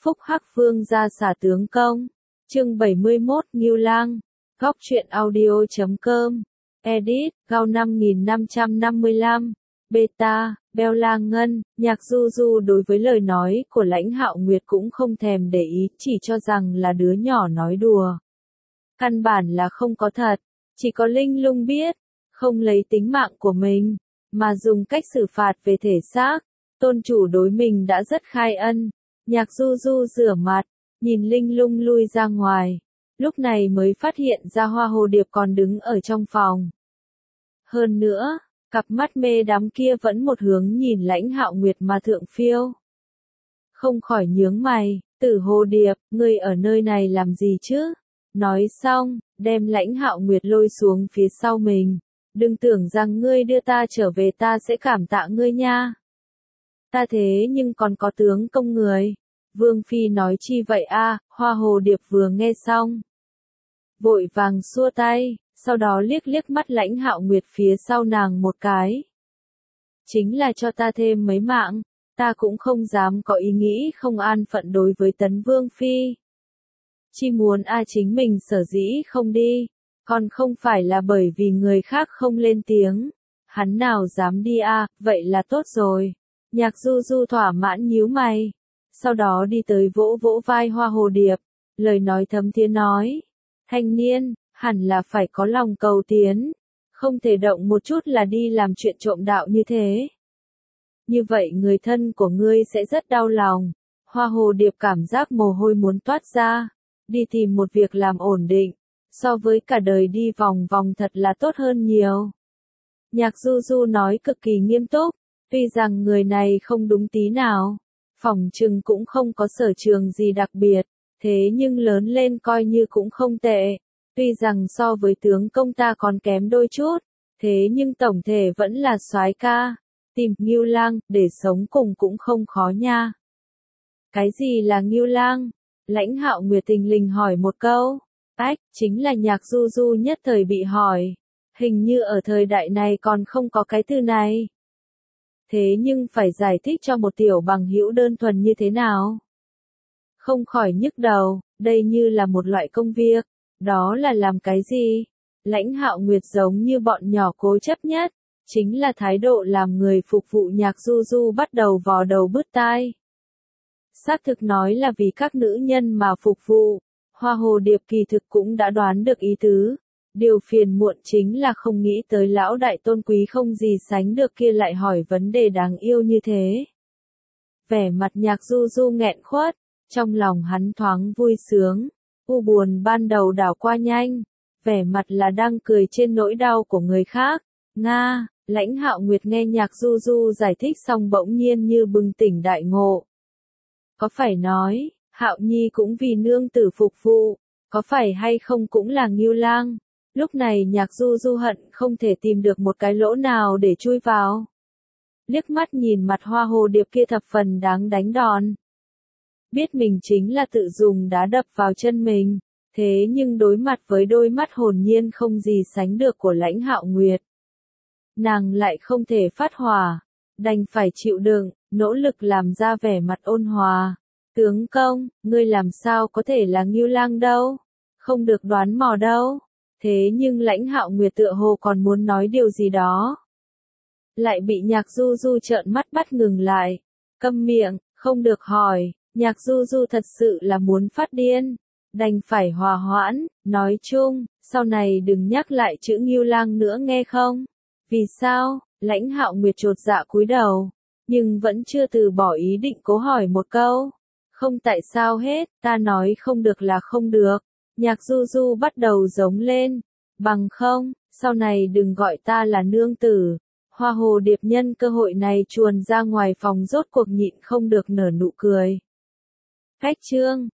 Phúc Hắc Vương ra xả tướng công. Chương 71 Ngưu Lang. Góc truyện audio.com. Edit, Gao 5555. Beta, Bella Ngân. Nhạc Du Du đối với lời nói của Lãnh Hạo Nguyệt cũng không thèm để ý, chỉ cho rằng là đứa nhỏ nói đùa. Căn bản là không có thật, chỉ có Linh Lung biết, không lấy tính mạng của mình, mà dùng cách xử phạt về thể xác. Tôn chủ đối mình đã rất khai ân. Nhạc Du Du rửa mặt, nhìn Linh Lung lui ra ngoài, lúc này mới phát hiện ra Hoa Hồ Điệp còn đứng ở trong phòng. Hơn nữa, cặp mắt mê đắm kia vẫn một hướng nhìn Lãnh Hạo Nguyệt mà thượng phiêu. Không khỏi nhướng mày, Tử Hồ Điệp, ngươi ở nơi này làm gì chứ? Nói xong, đem Lãnh Hạo Nguyệt lôi xuống phía sau mình. Đừng tưởng rằng ngươi đưa ta trở về ta sẽ cảm tạ ngươi nha. Ta thế nhưng còn có tướng công người. Vương Phi nói chi vậy a? Hoa Hồ Điệp vừa nghe xong, vội vàng xua tay, sau đó liếc liếc mắt Lãnh Hạo Nguyệt phía sau nàng một cái. Chính là cho ta thêm mấy mạng, ta cũng không dám có ý nghĩ không an phận đối với Tấn Vương Phi. Chi muốn chính mình sở dĩ không đi, còn không phải là bởi vì người khác không lên tiếng. Hắn nào dám đi vậy là tốt rồi. Nhạc Du Du thỏa mãn nhíu mày, sau đó đi tới vỗ vỗ vai Hoa Hồ Điệp, lời nói thấm thía nói, thanh niên, hẳn là phải có lòng cầu tiến, không thể động một chút là đi làm chuyện trộm đạo như thế. Như vậy người thân của ngươi sẽ rất đau lòng. Hoa Hồ Điệp cảm giác mồ hôi muốn toát ra, đi tìm một việc làm ổn định, so với cả đời đi vòng vòng thật là tốt hơn nhiều. Nhạc Du Du nói cực kỳ nghiêm túc, tuy rằng người này không đúng tí nào, phỏng chừng cũng không có sở trường gì đặc biệt, thế nhưng lớn lên coi như cũng không tệ, tuy rằng so với tướng công ta còn kém đôi chút, thế nhưng tổng thể vẫn là soái ca, tìm Ngưu Lang để sống cùng cũng không khó nha. Cái gì là Ngưu Lang? Lãnh Hạo Nguyệt tình lình hỏi một câu. Chính là Nhạc Du Du nhất thời bị hỏi, hình như ở thời đại này còn không có cái từ này. Thế nhưng phải giải thích cho một tiểu bằng hữu đơn thuần như thế nào? Không khỏi nhức đầu, đây như là một loại công việc, đó là làm cái gì? Lãnh Hạo Nguyệt giống như bọn nhỏ cố chấp nhất, chính là thái độ làm người phục vụ Nhạc Du Du bắt đầu vò đầu bứt tai. Xác thực nói là vì các nữ nhân mà phục vụ, Hoa Hồ Điệp kỳ thực cũng đã đoán được ý tứ. Điều phiền muộn chính là không nghĩ tới lão đại tôn quý không gì sánh được kia lại hỏi vấn đề đáng yêu như thế. Vẻ mặt Nhạc Du Du nghẹn khuất, trong lòng hắn thoáng vui sướng, u buồn ban đầu đảo qua nhanh, vẻ mặt là đang cười trên nỗi đau của người khác. Nga, Lãnh Hạo Nguyệt nghe Nhạc Du Du giải thích xong bỗng nhiên như bừng tỉnh đại ngộ. Có phải nói, Hạo Nhi cũng vì nương tử phục vụ, có phải hay không cũng là Ngưu Lang? Lúc này Nhạc Du Du hận không thể tìm được một cái lỗ nào để chui vào. Liếc mắt nhìn mặt Hoa Hồ Điệp kia thập phần đáng đánh đòn. Biết mình chính là tự dùng đá đập vào chân mình, thế nhưng đối mặt với đôi mắt hồn nhiên không gì sánh được của Lãnh Hạo Nguyệt, nàng lại không thể phát hỏa, đành phải chịu đựng, nỗ lực làm ra vẻ mặt ôn hòa. Tướng công, ngươi làm sao có thể là Ngưu Lang đâu? Không được đoán mò đâu. Thế nhưng Lãnh Hạo Nguyệt tựa hồ còn muốn nói điều gì đó, lại bị Nhạc Du Du trợn mắt bắt ngừng lại. Câm miệng, không được hỏi. Nhạc Du Du thật sự là muốn phát điên, đành phải hòa hoãn, nói chung, sau này đừng nhắc lại chữ Ngưu Lang nữa nghe không? Vì sao? Lãnh Hạo Nguyệt chột dạ cúi đầu, nhưng vẫn chưa từ bỏ ý định cố hỏi một câu. Không tại sao hết, ta nói không được là không được. Nhạc Du Du bắt đầu giống lên, bằng không, sau này đừng gọi ta là nương tử. Hoa Hồ Điệp nhân cơ hội này chuồn ra ngoài phòng rốt cuộc nhịn không được nở nụ cười. Khách chương.